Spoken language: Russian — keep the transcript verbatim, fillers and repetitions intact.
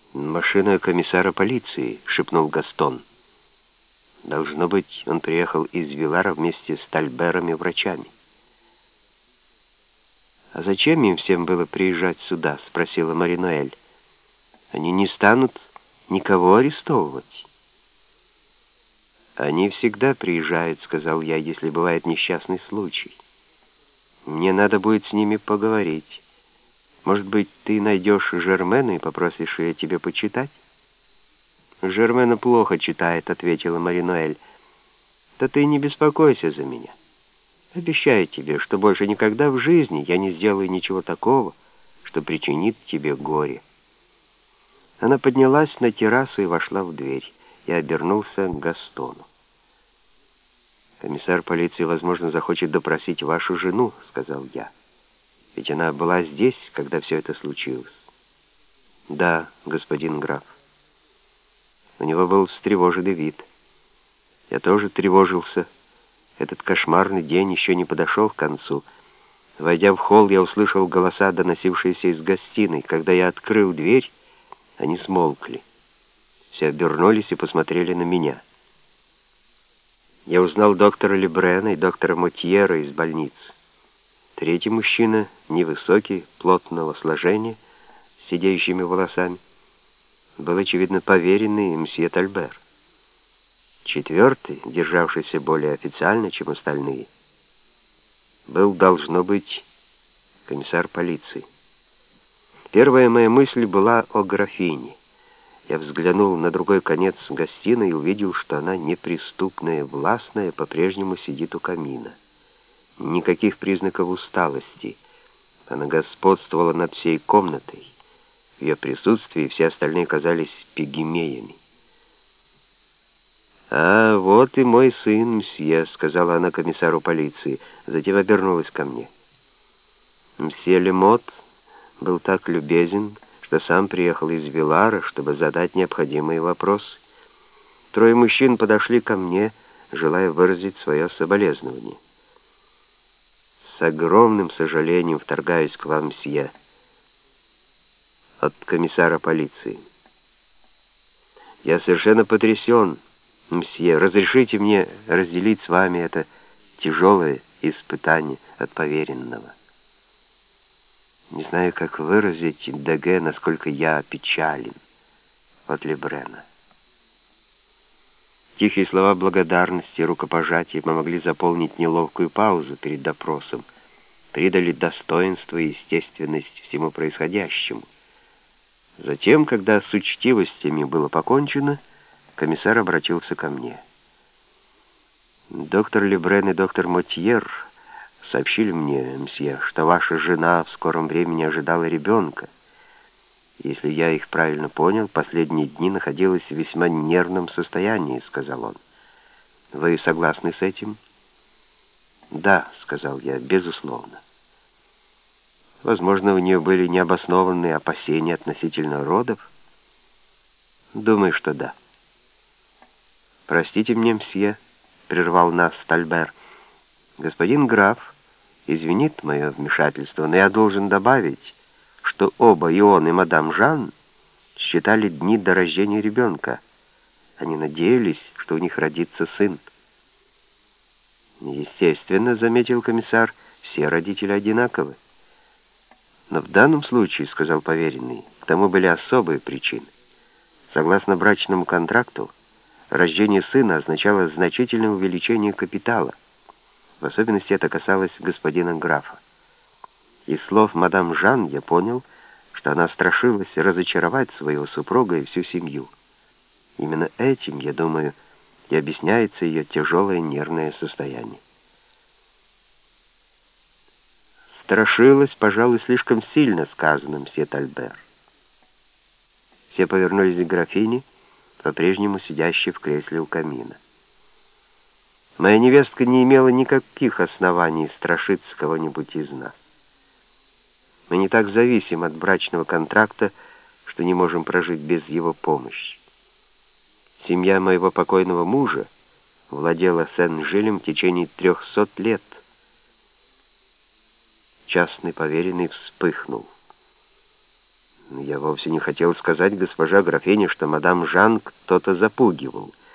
«Машина комиссара полиции», — шепнул Гастон. «Должно быть, он приехал из Вилара вместе с Тальбером и врачами». «А зачем им всем было приезжать сюда?» — спросила Маринуэль. «Они не станут никого арестовывать». «Они всегда приезжают», — сказал я, — «если бывает несчастный случай. Мне надо будет с ними поговорить. Может быть, ты найдешь Жермена и попросишь ее тебе почитать?» «Жермена плохо читает», — ответила Маринуэль. «Да ты не беспокойся за меня. Обещаю тебе, что больше никогда в жизни я не сделаю ничего такого, что причинит тебе горе». Она поднялась на террасу и вошла в дверь. Я обернулся к Гастону. «Комиссар полиции, возможно, захочет допросить вашу жену», — сказал я. «Ведь она была здесь, когда все это случилось». «Да, господин граф». У него был встревоженный вид. Я тоже тревожился. Этот кошмарный день еще не подошел к концу. Войдя в холл, я услышал голоса, доносившиеся из гостиной. Когда я открыл дверь, они смолкли. Все обернулись и посмотрели на меня. Я узнал доктора Лебрена и доктора Мотьера из больницы. Третий мужчина, невысокий, плотного сложения, с сидеющими волосами, был, очевидно, поверенный мсье Тальбер. Четвертый, державшийся более официально, чем остальные, был, должно быть, комиссар полиции. Первая моя мысль была о графине. Я взглянул на другой конец гостиной и увидел, что она неприступная, властная, по-прежнему сидит у камина. Никаких признаков усталости. Она господствовала над всей комнатой. В ее присутствии все остальные казались пигмеями. «А вот и мой сын, мсье», — сказала она комиссару полиции, затем обернулась ко мне. Мсье Лемот был так любезен, что сам приехал из Вилара, чтобы задать необходимые вопросы. Трое мужчин подошли ко мне, желая выразить свое соболезнование. «С огромным сожалением вторгаюсь к вам, мсье, от комиссара полиции. Я совершенно потрясен, мсье. Разрешите мне разделить с вами это тяжелое испытание от поверенного. Не знаю, как выразить Деге, насколько я опечален от Лебрена». Тихие слова благодарности и рукопожатия помогли заполнить неловкую паузу перед допросом, придали достоинство и естественность всему происходящему. Затем, когда с учтивостями было покончено, комиссар обратился ко мне. «Доктор Лебрен и доктор Мотьер сообщили мне, мсье, что ваша жена в скором времени ожидала ребенка. Если я их правильно понял, последние дни находилась в весьма нервном состоянии», — сказал он. «Вы согласны с этим?» «Да», — сказал я, — «безусловно». «Возможно, у нее были необоснованные опасения относительно родов?» «Думаю, что да». «Простите мне, мсье», — прервал нас Тальбер. «Господин граф извинит мое вмешательство, но я должен добавить, что оба, и он, и мадам Жан, считали дни до рождения ребенка. Они надеялись, что у них родится сын». «Естественно», — заметил комиссар, — «все родители одинаковы». «Но в данном случае, — сказал поверенный, — к тому были особые причины. Согласно брачному контракту, рождение сына означало значительное увеличение капитала. В особенности это касалось господина графа. Из слов мадам Жан я понял, что она страшилась разочаровать своего супруга и всю семью. Именно этим, я думаю, и объясняется ее тяжелое нервное состояние». «Страшилась, пожалуй, слишком сильно сказано, мсье Тальбер». Все повернулись к графине, по-прежнему сидящей в кресле у камина. «Моя невестка не имела никаких оснований страшиться кого-нибудь из нас. Мы не так зависим от брачного контракта, что не можем прожить без его помощи. Семья моего покойного мужа владела Сен-Жилем в течение трехсот лет». Частный поверенный вспыхнул. Я вовсе не хотел сказать госпоже графине, что мадам Жан кто-то запугивал.